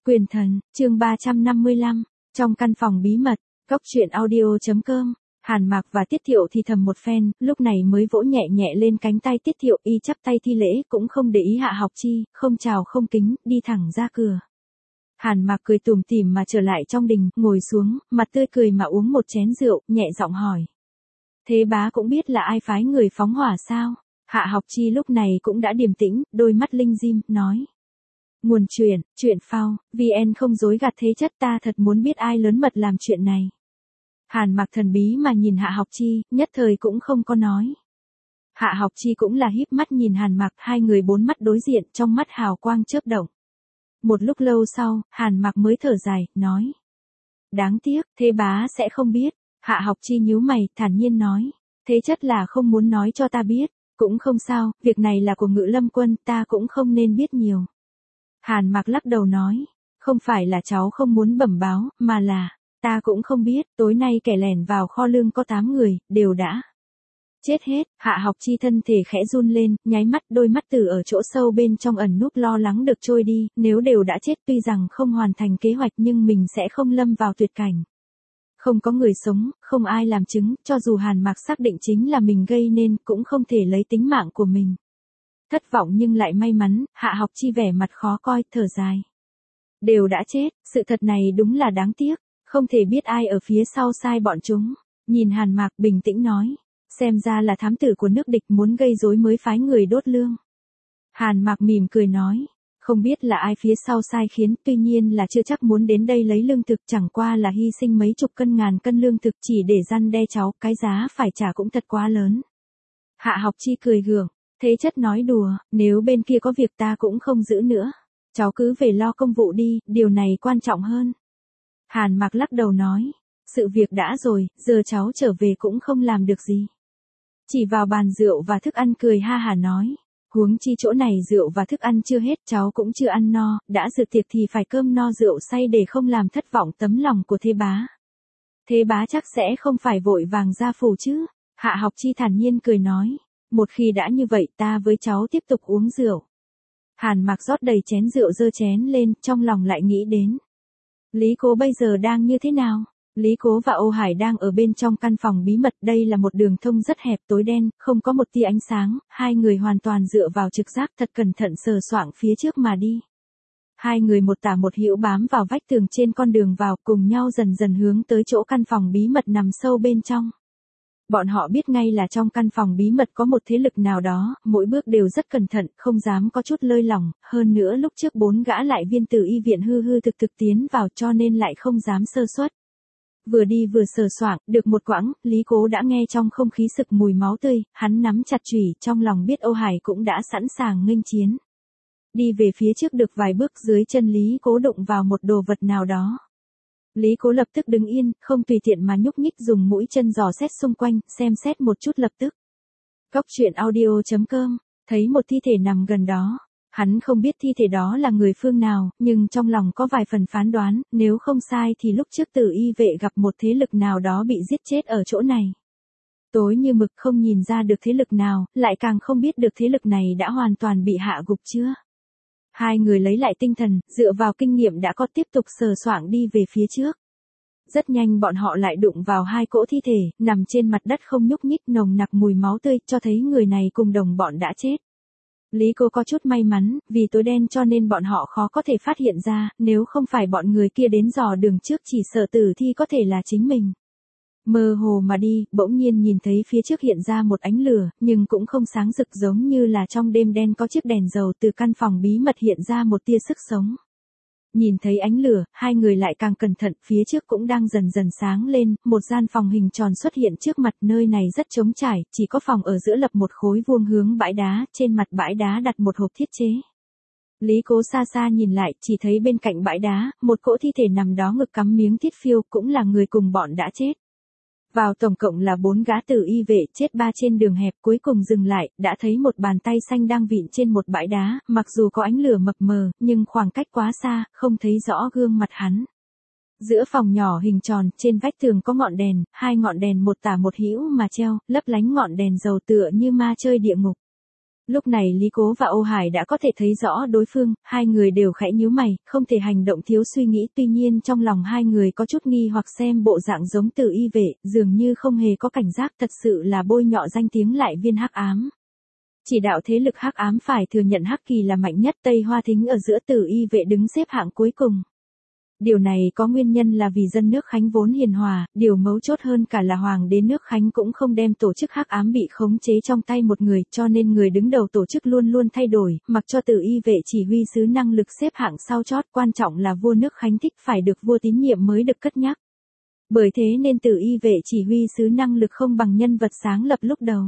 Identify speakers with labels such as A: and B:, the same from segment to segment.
A: Quyền thần, chương 355, trong căn phòng bí mật, góc truyện audio.com, Hàn Mạc và Tiết Thiệu thì thầm một phen, lúc này mới vỗ nhẹ nhẹ lên cánh tay Tiết Thiệu, y chắp tay thi lễ, cũng không để ý Hạ Học Chi, không chào không kính, đi thẳng ra cửa. Hàn Mạc cười tủm tỉm mà trở lại trong đình, ngồi xuống, mặt tươi cười mà uống một chén rượu, nhẹ giọng hỏi. Thế bá cũng biết là ai phái người phóng hỏa sao? Hạ Học Chi lúc này cũng đã điềm tĩnh, đôi mắt linh dim, nói. Nguồn chuyện phao, VN không dối gạt thế chất, ta thật muốn biết ai lớn mật làm chuyện này. Hàn Mạc thần bí mà nhìn Hạ Học Chi, nhất thời cũng không có nói. Hạ Học Chi cũng là híp mắt nhìn Hàn Mạc, hai người bốn mắt đối diện, trong mắt hào quang chớp động. Một lúc lâu sau, Hàn Mạc mới thở dài, nói. Đáng tiếc, thế bá sẽ không biết. Hạ Học Chi nhíu mày, thản nhiên nói. Thế chất là không muốn nói cho ta biết. Cũng không sao, việc này là của Ngự Lâm Quân, ta cũng không nên biết nhiều. Hàn Mạc lắc đầu nói. Không phải là cháu không muốn bẩm báo, mà là, ta cũng không biết, tối nay kẻ lẻn vào kho lương có 8 người, đều đã chết hết. Hạ Học Chi thân thể khẽ run lên, nháy mắt, đôi mắt từ ở chỗ sâu bên trong ẩn núp lo lắng được trôi đi, nếu đều đã chết tuy rằng không hoàn thành kế hoạch nhưng mình sẽ không lâm vào tuyệt cảnh. Không có người sống, không ai làm chứng, cho dù Hàn Mạc xác định chính là mình gây nên, cũng không thể lấy tính mạng của mình. Thất vọng nhưng lại may mắn, Hạ Học Chi vẻ mặt khó coi, thở dài. Đều đã chết, sự thật này đúng là đáng tiếc, không thể biết ai ở phía sau sai bọn chúng. Nhìn Hàn Mạc bình tĩnh nói, xem ra là thám tử của nước địch muốn gây rối mới phái người đốt lương. Hàn Mạc mỉm cười nói, không biết là ai phía sau sai khiến, tuy nhiên là chưa chắc muốn đến đây lấy lương thực, chẳng qua là hy sinh mấy chục cân ngàn cân lương thực chỉ để răn đe cháu, cái giá phải trả cũng thật quá lớn. Hạ Học Chi cười gượng, thế chất nói đùa, nếu bên kia có việc ta cũng không giữ nữa. Cháu cứ về lo công vụ đi, điều này quan trọng hơn. Hàn Mạc lắc đầu nói, sự việc đã rồi, giờ cháu trở về cũng không làm được gì. Chỉ vào bàn rượu và thức ăn cười ha hả nói, huống chi chỗ này rượu và thức ăn chưa hết, cháu cũng chưa ăn no, đã dự tiệc thì phải cơm no rượu say để không làm thất vọng tấm lòng của thế bá. Thế bá chắc sẽ không phải vội vàng ra phủ chứ? Hạ Học Chi thản nhiên cười nói, một khi đã như vậy ta với cháu tiếp tục uống rượu. Hàn Mạc rót đầy chén rượu giơ chén lên, trong lòng lại nghĩ đến. Lý Cố bây giờ đang như thế nào? Lý Cố và Âu Hải đang ở bên trong căn phòng bí mật, đây là một đường thông rất hẹp tối đen, không có một tia ánh sáng, hai người hoàn toàn dựa vào trực giác thật cẩn thận sờ soạng phía trước mà đi. Hai người một tả một hữu bám vào vách tường trên con đường vào, cùng nhau dần dần hướng tới chỗ căn phòng bí mật nằm sâu bên trong. Bọn họ biết ngay là trong căn phòng bí mật có một thế lực nào đó, mỗi bước đều rất cẩn thận, không dám có chút lơi lỏng, hơn nữa lúc trước 4 gã lại viên từ y viện hư thực tiến vào cho nên lại không dám sơ suất. Vừa đi vừa sờ soạng, được một quãng, Lý Cố đã nghe trong không khí sực mùi máu tươi, hắn nắm chặt chùy, trong lòng biết Âu Hải cũng đã sẵn sàng nghênh chiến. Đi về phía trước được vài bước, dưới chân Lý Cố đụng vào một đồ vật nào đó. Lý Cố lập tức đứng yên, không tùy tiện mà nhúc nhích, dùng mũi chân dò xét xung quanh, xem xét một chút lập tức. Góc truyện audio.com, thấy một thi thể nằm gần đó. Hắn không biết thi thể đó là người phương nào, nhưng trong lòng có vài phần phán đoán, nếu không sai thì lúc trước Tử Y vệ gặp một thế lực nào đó bị giết chết ở chỗ này. Tối như mực không nhìn ra được thế lực nào, lại càng không biết được thế lực này đã hoàn toàn bị hạ gục chưa. Hai người lấy lại tinh thần, dựa vào kinh nghiệm đã có tiếp tục sờ soạng đi về phía trước. Rất nhanh bọn họ lại đụng vào hai cỗ thi thể, nằm trên mặt đất không nhúc nhích, nồng nặc mùi máu tươi, cho thấy người này cùng đồng bọn đã chết. Lý Cố có chút may mắn, vì tối đen cho nên bọn họ khó có thể phát hiện ra, nếu không phải bọn người kia đến dò đường trước chỉ sợ tử thi có thể là chính mình. Mơ hồ mà đi, bỗng nhiên nhìn thấy phía trước hiện ra một ánh lửa, nhưng cũng không sáng rực giống như là trong đêm đen có chiếc đèn dầu, từ căn phòng bí mật hiện ra một tia sức sống. Nhìn thấy ánh lửa, hai người lại càng cẩn thận, phía trước cũng đang dần dần sáng lên, một gian phòng hình tròn xuất hiện trước mặt, nơi này rất trống trải, chỉ có phòng ở giữa lập một khối vuông hướng bãi đá, trên mặt bãi đá đặt một hộp thiết chế. Lý Cố xa xa nhìn lại, chỉ thấy bên cạnh bãi đá, một cỗ thi thể nằm đó ngực cắm miếng thiết phiêu, cũng là người cùng bọn đã chết. Vào tổng cộng là 4 gã Tử Y vệ, chết 3 trên đường hẹp, cuối cùng dừng lại, đã thấy một bàn tay xanh đang vịn trên một bãi đá, mặc dù có ánh lửa mập mờ, nhưng khoảng cách quá xa, không thấy rõ gương mặt hắn. Giữa phòng nhỏ hình tròn, trên vách tường có ngọn đèn, hai ngọn đèn một tả một hữu mà treo, lấp lánh ngọn đèn dầu tựa như ma chơi địa ngục. Lúc này Lý Cố và Ô Hải đã có thể thấy rõ đối phương, hai người đều khẽ nhíu mày, không thể hành động thiếu suy nghĩ, tuy nhiên trong lòng hai người có chút nghi hoặc xem bộ dạng giống Từ Y vệ, dường như không hề có cảnh giác, thật sự là bôi nhọ danh tiếng lại viên hắc ám. Chỉ đạo thế lực hắc ám phải thừa nhận Hắc Kỳ là mạnh nhất, Tây Hoa Thính ở giữa, Từ Y vệ đứng xếp hạng cuối cùng. Điều này có nguyên nhân là vì dân nước Khánh vốn hiền hòa, điều mấu chốt hơn cả là hoàng đế nước Khánh cũng không đem tổ chức hắc ám bị khống chế trong tay một người, cho nên người đứng đầu tổ chức luôn luôn thay đổi, mặc cho Từ Y vệ chỉ huy sứ năng lực xếp hạng sau chót, quan trọng là vua nước Khánh thích phải được vua tín nhiệm mới được cất nhắc. Bởi thế nên Từ Y vệ chỉ huy sứ năng lực không bằng nhân vật sáng lập lúc đầu.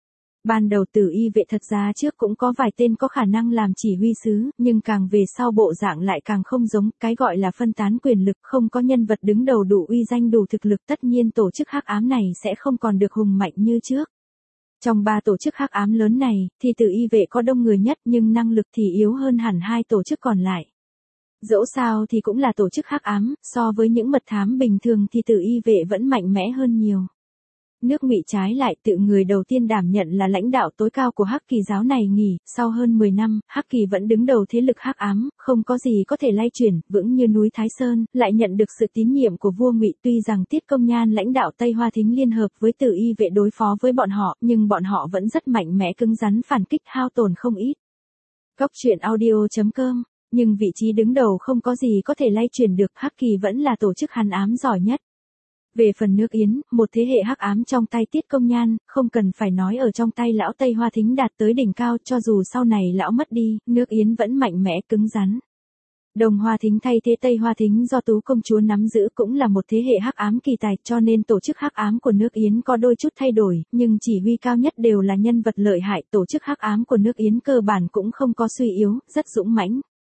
A: Ban đầu Từ Y vệ thật ra trước cũng có vài tên có khả năng làm chỉ huy sứ, nhưng càng về sau bộ dạng lại càng không giống, cái gọi là phân tán quyền lực, không có nhân vật đứng đầu đủ uy danh đủ thực lực, tất nhiên tổ chức hắc ám này sẽ không còn được hùng mạnh như trước. Trong ba tổ chức hắc ám lớn này, thì Từ Y vệ có đông người nhất nhưng năng lực thì yếu hơn hẳn hai tổ chức còn lại. Dẫu sao thì cũng là tổ chức hắc ám, so với những mật thám bình thường thì Từ Y vệ vẫn mạnh mẽ hơn nhiều. Nước Ngụy trái lại, tự người đầu tiên đảm nhận là lãnh đạo tối cao của Hắc Kỳ giáo này nghỉ, sau hơn 10 năm, Hắc Kỳ vẫn đứng đầu thế lực hắc ám, không có gì có thể lay chuyển, vững như núi Thái Sơn, lại nhận được sự tín nhiệm của vua Ngụy, tuy rằng Tiết Công Nhan lãnh đạo Tây Hoa Thính liên hợp với Từ Y vệ đối phó với bọn họ, nhưng bọn họ vẫn rất mạnh mẽ cứng rắn phản kích, hao tổn không ít. Góc truyện audio.com, nhưng vị trí đứng đầu không có gì có thể lay chuyển được, Hắc Kỳ vẫn là tổ chức hàn ám giỏi nhất. Về phần nước Yến, một thế hệ hắc ám trong tay Tiết Công Nhan, không cần phải nói ở trong tay lão Tây Hoa Thính đạt tới đỉnh cao, cho dù sau này lão mất đi, nước Yến vẫn mạnh mẽ cứng rắn. Đồng Hoa Thính thay thế Tây Hoa Thính do Tú công chúa nắm giữ cũng là một thế hệ hắc ám kỳ tài, cho nên tổ chức hắc ám của nước Yến có đôi chút thay đổi, nhưng chỉ huy cao nhất đều là nhân vật lợi hại, tổ chức hắc ám của nước Yến cơ bản cũng không có suy yếu, rất dũng mãnh.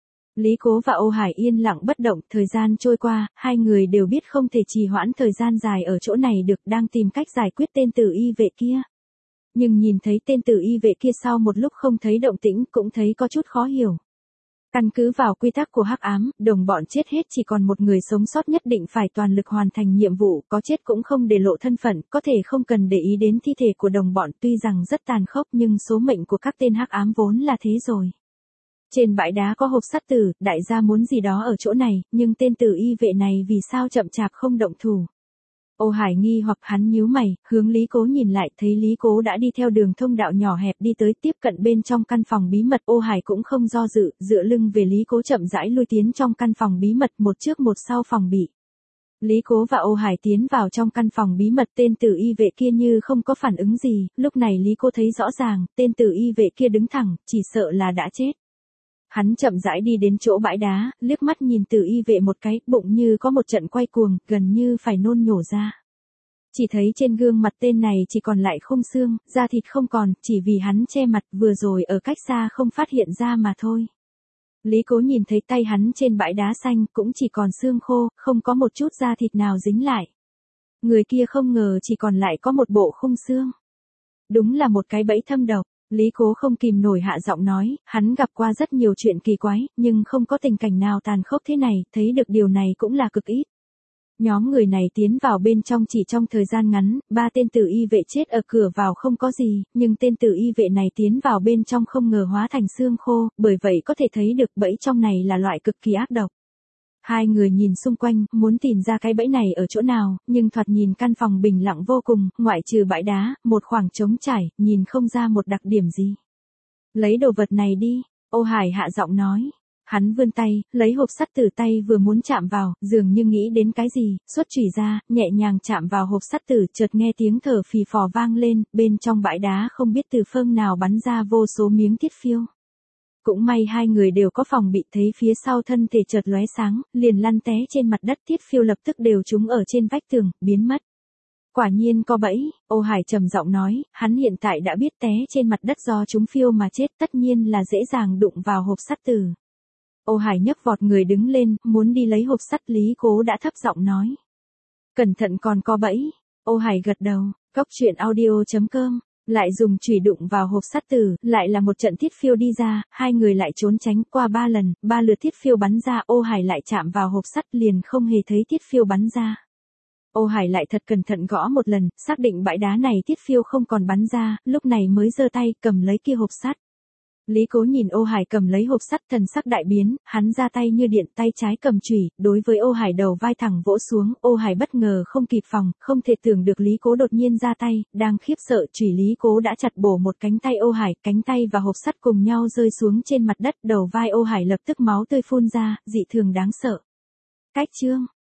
A: Lý Cố và Ô Hải yên lặng bất động, thời gian trôi qua, hai người đều biết không thể trì hoãn thời gian dài ở chỗ này được, đang tìm cách giải quyết tên Từ Y vệ kia. Nhưng nhìn thấy tên Từ Y vệ kia sau một lúc không thấy động tĩnh, cũng thấy có chút khó hiểu. Căn cứ vào quy tắc của hắc ám, đồng bọn chết hết chỉ còn một người sống sót nhất định phải toàn lực hoàn thành nhiệm vụ, có chết cũng không để lộ thân phận, có thể không cần để ý đến thi thể của đồng bọn, tuy rằng rất tàn khốc nhưng số mệnh của các tên hắc ám vốn là thế rồi. Trên bãi đá có hộp sắt tử, đại gia muốn gì đó ở chỗ này, nhưng tên Từ Y vệ này vì sao chậm chạp không động thủ. Ô Hải nghi hoặc hắn nhíu mày, hướng Lý Cố nhìn lại, thấy Lý Cố đã đi theo đường thông đạo nhỏ hẹp đi tới, tiếp cận bên trong căn phòng bí mật. Ô Hải cũng không do dự, dựa lưng về Lý Cố chậm rãi lui tiến trong căn phòng bí mật, một trước một sau phòng bị. Lý Cố và Ô Hải tiến vào trong căn phòng bí mật, tên Từ Y vệ kia như không có phản ứng gì, lúc này Lý Cố thấy rõ ràng, tên Từ Y vệ kia đứng thẳng, chỉ sợ là đã chết. Hắn chậm rãi đi đến chỗ bãi đá, liếc mắt nhìn Từ Y vệ một cái, bụng như có một trận quay cuồng, gần như phải nôn nhổ ra. Chỉ thấy trên gương mặt tên này chỉ còn lại khung xương, da thịt không còn, chỉ vì hắn che mặt vừa rồi ở cách xa không phát hiện ra mà thôi. Lý Cố nhìn thấy tay hắn trên bãi đá xanh cũng chỉ còn xương khô, không có một chút da thịt nào dính lại. Người kia không ngờ chỉ còn lại có một bộ khung xương. Đúng là một cái bẫy thâm độc. Lý Cố không kìm nổi hạ giọng nói, hắn gặp qua rất nhiều chuyện kỳ quái, nhưng không có tình cảnh nào tàn khốc thế này, thấy được điều này cũng là cực ít. Nhóm người này tiến vào bên trong chỉ trong thời gian ngắn, 3 tên Từ Y vệ chết ở cửa vào không có gì, nhưng tên Từ Y vệ này tiến vào bên trong không ngờ hóa thành xương khô, bởi vậy có thể thấy được bẫy trong này là loại cực kỳ ác độc. Hai người nhìn xung quanh, muốn tìm ra cái bẫy này ở chỗ nào, nhưng thoạt nhìn căn phòng bình lặng vô cùng, ngoại trừ bãi đá, một khoảng trống trải, nhìn không ra một đặc điểm gì. Lấy đồ vật này đi, Ô Hải hạ giọng nói. Hắn vươn tay, lấy hộp sắt từ tay vừa muốn chạm vào, dường như nghĩ đến cái gì, xuất chùy ra, nhẹ nhàng chạm vào hộp sắt tử, chợt nghe tiếng thở phì phò vang lên, bên trong bãi đá không biết từ phương nào bắn ra vô số miếng thiết phiêu. Cũng may hai người đều có phòng bị, thấy phía sau thân thể chợt lóe sáng, liền lăn té trên mặt đất, thiết phiêu lập tức đều trúng ở trên vách tường, biến mất. Quả nhiên có bẫy, Ô Hải trầm giọng nói, hắn hiện tại đã biết té trên mặt đất do trúng phiêu mà chết, tất nhiên là dễ dàng đụng vào hộp sắt tử. Ô Hải nhấc vọt người đứng lên, muốn đi lấy hộp sắt, Lý Cố đã thấp giọng nói. Cẩn thận còn có bẫy, Ô Hải gật đầu, góc truyện audio.com. Lại dùng chùy đụng vào hộp sắt tử, lại là một trận thiết phiêu đi ra, hai người lại trốn tránh qua 3 lần, 3 lượt thiết phiêu bắn ra, Ô Hải lại chạm vào hộp sắt liền không hề thấy thiết phiêu bắn ra. Ô Hải lại thật cẩn thận gõ một lần, xác định bãi đá này thiết phiêu không còn bắn ra, lúc này mới giơ tay cầm lấy kia hộp sắt. Lý Cố nhìn Ô Hải cầm lấy hộp sắt, thần sắc đại biến, hắn ra tay như điện, tay trái cầm chùy, đối với Ô Hải đầu vai thẳng vỗ xuống. Ô Hải bất ngờ không kịp phòng, không thể tưởng được Lý Cố đột nhiên ra tay, đang khiếp sợ chùy Lý Cố đã chặt bổ một cánh tay Ô Hải, cánh tay và hộp sắt cùng nhau rơi xuống trên mặt đất, đầu vai Ô Hải lập tức máu tươi phun ra, dị thường đáng sợ. Cách chương